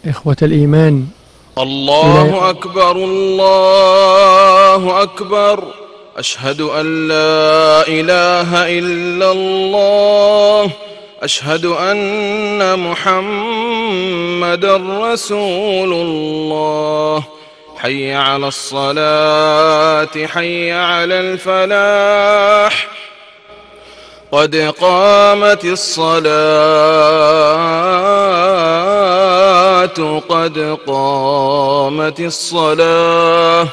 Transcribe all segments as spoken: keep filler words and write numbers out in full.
إخوة الإيمان، الله أكبر الله أكبر، أشهد أن لا إله إلا الله، أشهد أن محمدًا رسول الله. حي على الصلاة حي على الفلاح، قد قامت الصلاة قد قامت الصلاة.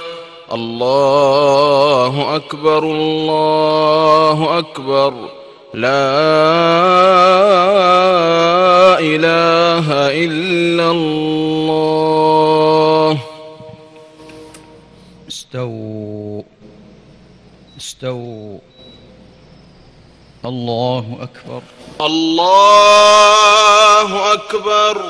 الله أكبر الله أكبر، لا إله إلا الله. استووا استووا. الله أكبر الله أكبر.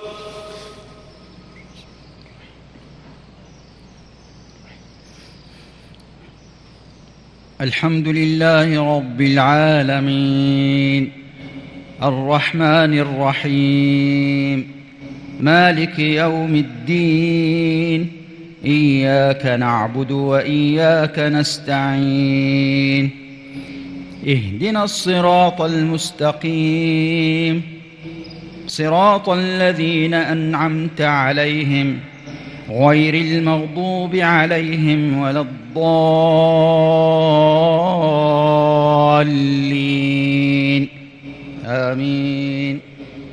الحمد لله رب العالمين، الرحمن الرحيم، مالك يوم الدين، إياك نعبد وإياك نستعين، اهدنا الصراط المستقيم، صراط الذين أنعمت عليهم غير المغضوب عليهم ولا الضالين، آمين.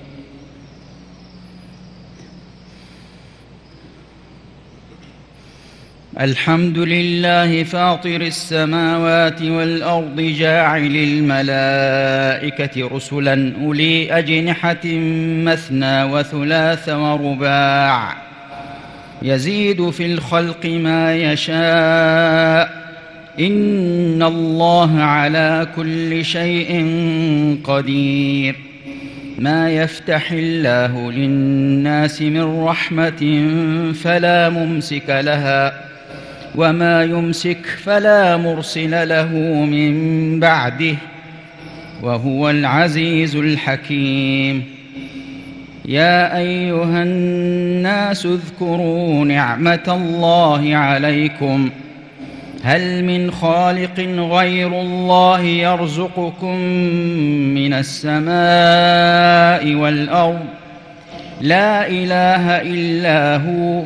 الحمد لله فاطر السماوات والأرض، جاعل الملائكة رسلا أولي أجنحة مثنى وثلاث ورباع، يزيد في الخلق ما يشاء، إن الله على كل شيء قدير. ما يفتح الله للناس من رحمة فلا ممسك لها، وما يمسك فلا مرسل له من بعده، وهو العزيز الحكيم. يا أيها الناس اذكروا نعمة الله عليكم، هل من خالق غير الله يرزقكم من السماء والأرض؟ لا إله إلا هو،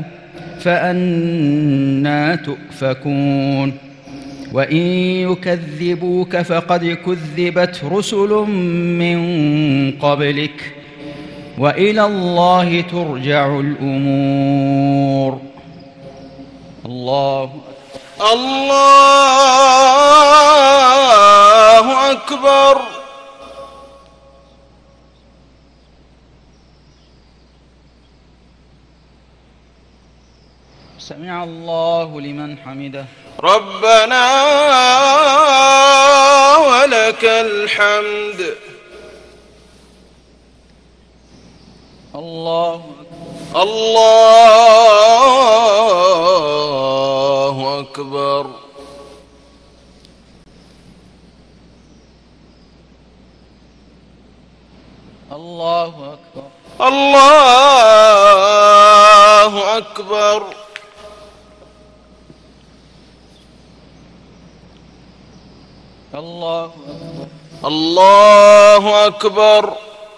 فأنى تؤفكون؟ وإن يكذبوك فقد كذبت رسل من قبلك، وإلى الله ترجع الأمور. الله الله أكبر. سمع الله لمن حمده. ربنا ولك الحمد. الله الله أكبر. الله أكبر. الله أكبر. الله أكبر. الله أكبر.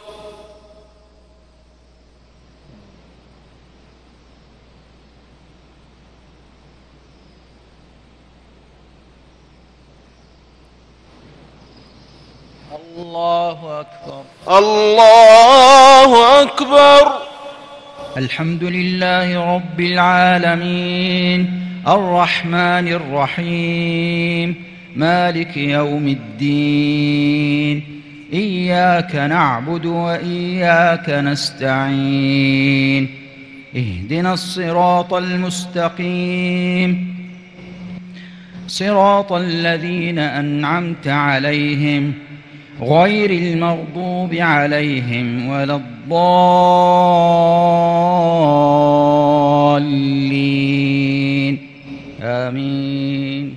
الله أكبر. الله أكبر. الحمد لله رب العالمين، الرحمن الرحيم، مالك يوم الدين، إياك نعبد وإياك نستعين، اهدنا الصراط المستقيم، صراط الذين أنعمت عليهم غير المغضوب عليهم ولا الضالين، آمين.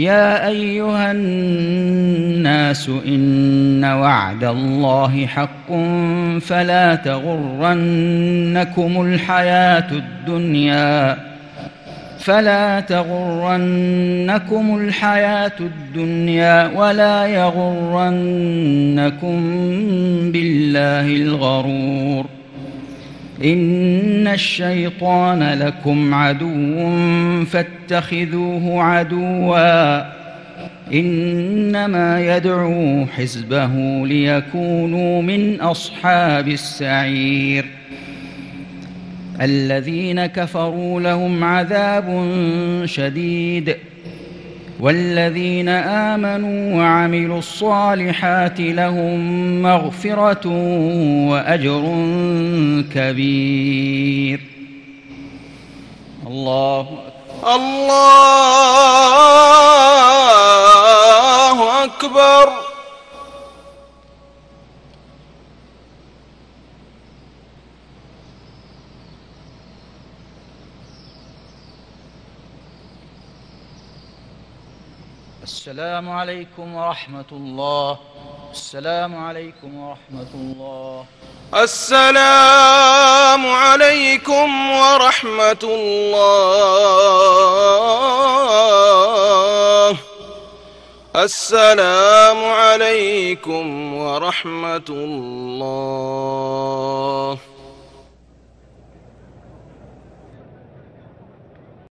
يا أيها الناس إن وعد الله حق فلا تغرنكم الحياة الدنيا فلا تغرنكم الحياة الدنيا ولا يغرنكم بالله الغرور إن الشيطان لكم عدو فاتخذوه عدوا إنما يدعو حزبه ليكونوا من أصحاب السعير الذين كفروا لهم عذاب شديد والذين آمنوا وعملوا الصالحات لهم مغفرة وأجر كبير. الله أكبر. الله أكبر. السلام عليكم ورحمة الله. السلام عليكم ورحمة الله. السلام عليكم ورحمة الله. السلام عليكم ورحمة الله.